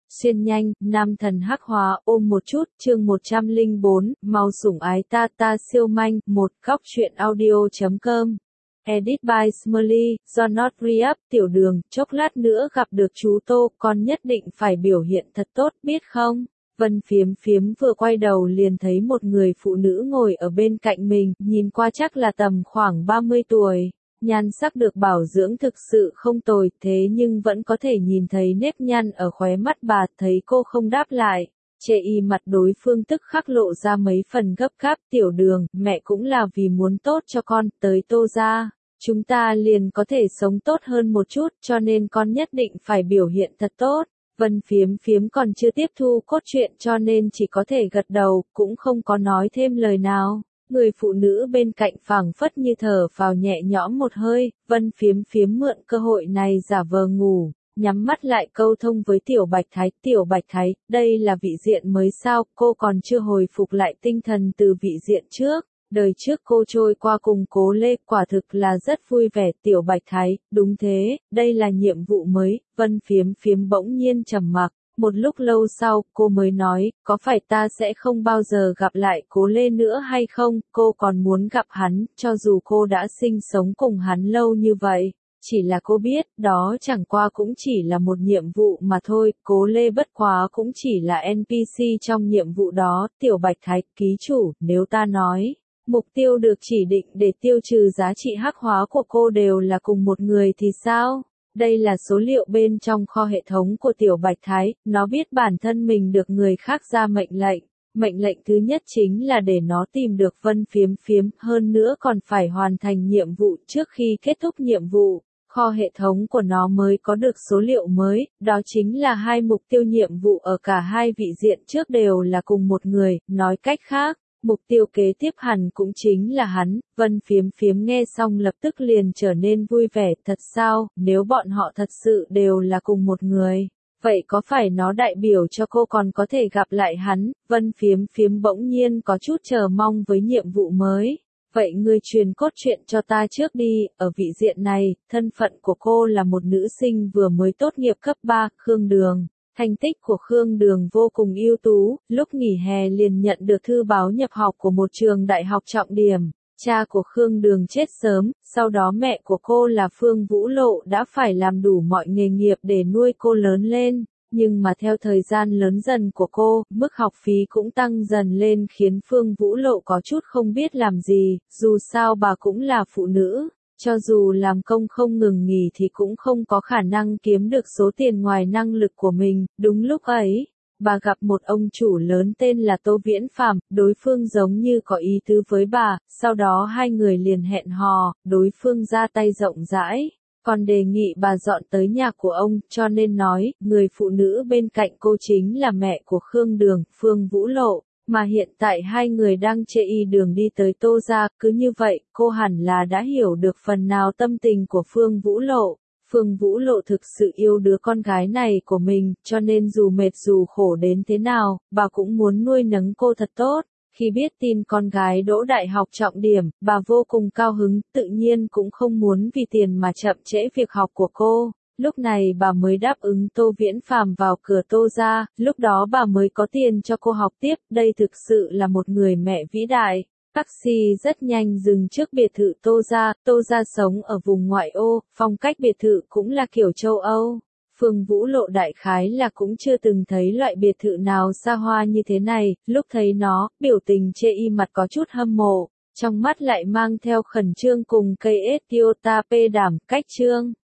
Xuyên nhanh, nam thần hắc hóa, ôm một chút, chương 104, mau sủng ái ta ta siêu manh, một góc truyện audio.com. Edit by Smiley, do Not Re-up, tiểu đường, chốc lát nữa gặp được chú Tô, con nhất định phải biểu hiện thật tốt, biết không? Vân Phiếm Phiếm vừa quay đầu liền thấy một người phụ nữ ngồi ở bên cạnh mình, nhìn qua chắc là tầm khoảng 30 tuổi. Nhan sắc được bảo dưỡng thực sự không tồi, thế nhưng vẫn có thể nhìn thấy nếp nhăn ở khóe mắt bà, thấy cô không đáp lại. Chê y mặt đối phương tức khắc lộ ra mấy phần gấp gáp, tiểu đường, mẹ cũng là vì muốn tốt cho con, tới Tô gia. Chúng ta liền có thể sống tốt hơn một chút, cho nên con nhất định phải biểu hiện thật tốt. Vân Phiếm Phiếm còn chưa tiếp thu cốt truyện cho nên chỉ có thể gật đầu, cũng không có nói thêm lời nào. Người phụ nữ bên cạnh phảng phất như thở vào nhẹ nhõm một hơi, Vân Phiếm Phiếm mượn cơ hội này giả vờ ngủ, nhắm mắt lại câu thông với Tiểu Bạch Thái. Tiểu Bạch Thái, đây là vị diện mới sao, cô còn chưa hồi phục lại tinh thần từ vị diện trước. Đời trước cô trôi qua cùng Cố Lê, quả thực là rất vui vẻ. Tiểu Bạch Thái, đúng thế, đây là nhiệm vụ mới. Vân Phiếm Phiếm bỗng nhiên trầm mặc. Một lúc lâu sau, cô mới nói, có phải ta sẽ không bao giờ gặp lại Cố Lê nữa hay không? Cô còn muốn gặp hắn, cho dù cô đã sinh sống cùng hắn lâu như vậy. Chỉ là cô biết, đó chẳng qua cũng chỉ là một nhiệm vụ mà thôi, Cố Lê bất quá cũng chỉ là NPC trong nhiệm vụ đó. Tiểu Bạch Thái, ký chủ, nếu ta nói, mục tiêu được chỉ định để tiêu trừ giá trị hắc hóa của cô đều là cùng một người thì sao? Đây là số liệu bên trong kho hệ thống của Tiểu Bạch Thái, nó biết bản thân mình được người khác ra mệnh lệnh. Mệnh lệnh thứ nhất chính là để nó tìm được Vân Phiếm Phiếm, hơn nữa còn phải hoàn thành nhiệm vụ trước khi kết thúc nhiệm vụ. Kho hệ thống của nó mới có được số liệu mới, đó chính là hai mục tiêu nhiệm vụ ở cả hai vị diện trước đều là cùng một người, nói cách khác. Mục tiêu kế tiếp hẳn cũng chính là hắn. Vân Phiếm Phiếm nghe xong lập tức liền trở nên vui vẻ. Thật sao, nếu bọn họ thật sự đều là cùng một người, vậy có phải nó đại biểu cho cô còn có thể gặp lại hắn? Vân Phiếm Phiếm bỗng nhiên có chút chờ mong với nhiệm vụ mới. Vậy ngươi truyền cốt truyện cho ta trước đi. Ở vị diện này, thân phận của cô là một nữ sinh vừa mới tốt nghiệp cấp 3, Khương Đường. Thành tích của Khương Đường vô cùng ưu tú, lúc nghỉ hè liền nhận được thư báo nhập học của một trường đại học trọng điểm. Cha của Khương Đường chết sớm, sau đó mẹ của cô là Phương Vũ Lộ đã phải làm đủ mọi nghề nghiệp để nuôi cô lớn lên. Nhưng mà theo thời gian lớn dần của cô, mức học phí cũng tăng dần lên khiến Phương Vũ Lộ có chút không biết làm gì, dù sao bà cũng là phụ nữ. Cho dù làm công không ngừng nghỉ thì cũng không có khả năng kiếm được số tiền ngoài năng lực của mình. Đúng lúc ấy, bà gặp một ông chủ lớn tên là Tô Viễn Phàm, đối phương giống như có ý tứ với bà, sau đó hai người liền hẹn hò, đối phương ra tay rộng rãi, còn đề nghị bà dọn tới nhà của ông, cho nên nói, người phụ nữ bên cạnh cô chính là mẹ của Khương Đường, Phương Vũ Lộ. Mà hiện tại hai người đang chê y đường đi tới Tô gia, cứ như vậy, cô hẳn là đã hiểu được phần nào tâm tình của Phương Vũ Lộ. Phương Vũ Lộ thực sự yêu đứa con gái này của mình, cho nên dù mệt dù khổ đến thế nào, bà cũng muốn nuôi nấng cô thật tốt. Khi biết tin con gái đỗ đại học trọng điểm, bà vô cùng cao hứng, tự nhiên cũng không muốn vì tiền mà chậm trễ việc học của cô. Lúc này bà mới đáp ứng Tô Viễn Phàm vào cửa Tô gia, lúc đó bà mới có tiền cho cô học tiếp, đây thực sự là một người mẹ vĩ đại. Taxi rất nhanh dừng trước biệt thự Tô gia sống ở vùng ngoại ô, phong cách biệt thự cũng là kiểu châu Âu. Phương Vũ Lộ đại khái là cũng chưa từng thấy loại biệt thự nào xa hoa như thế này, lúc thấy nó, biểu tình chê y mặt có chút hâm mộ, trong mắt lại mang theo khẩn trương cùng cây Toyota P đảm, cách trương.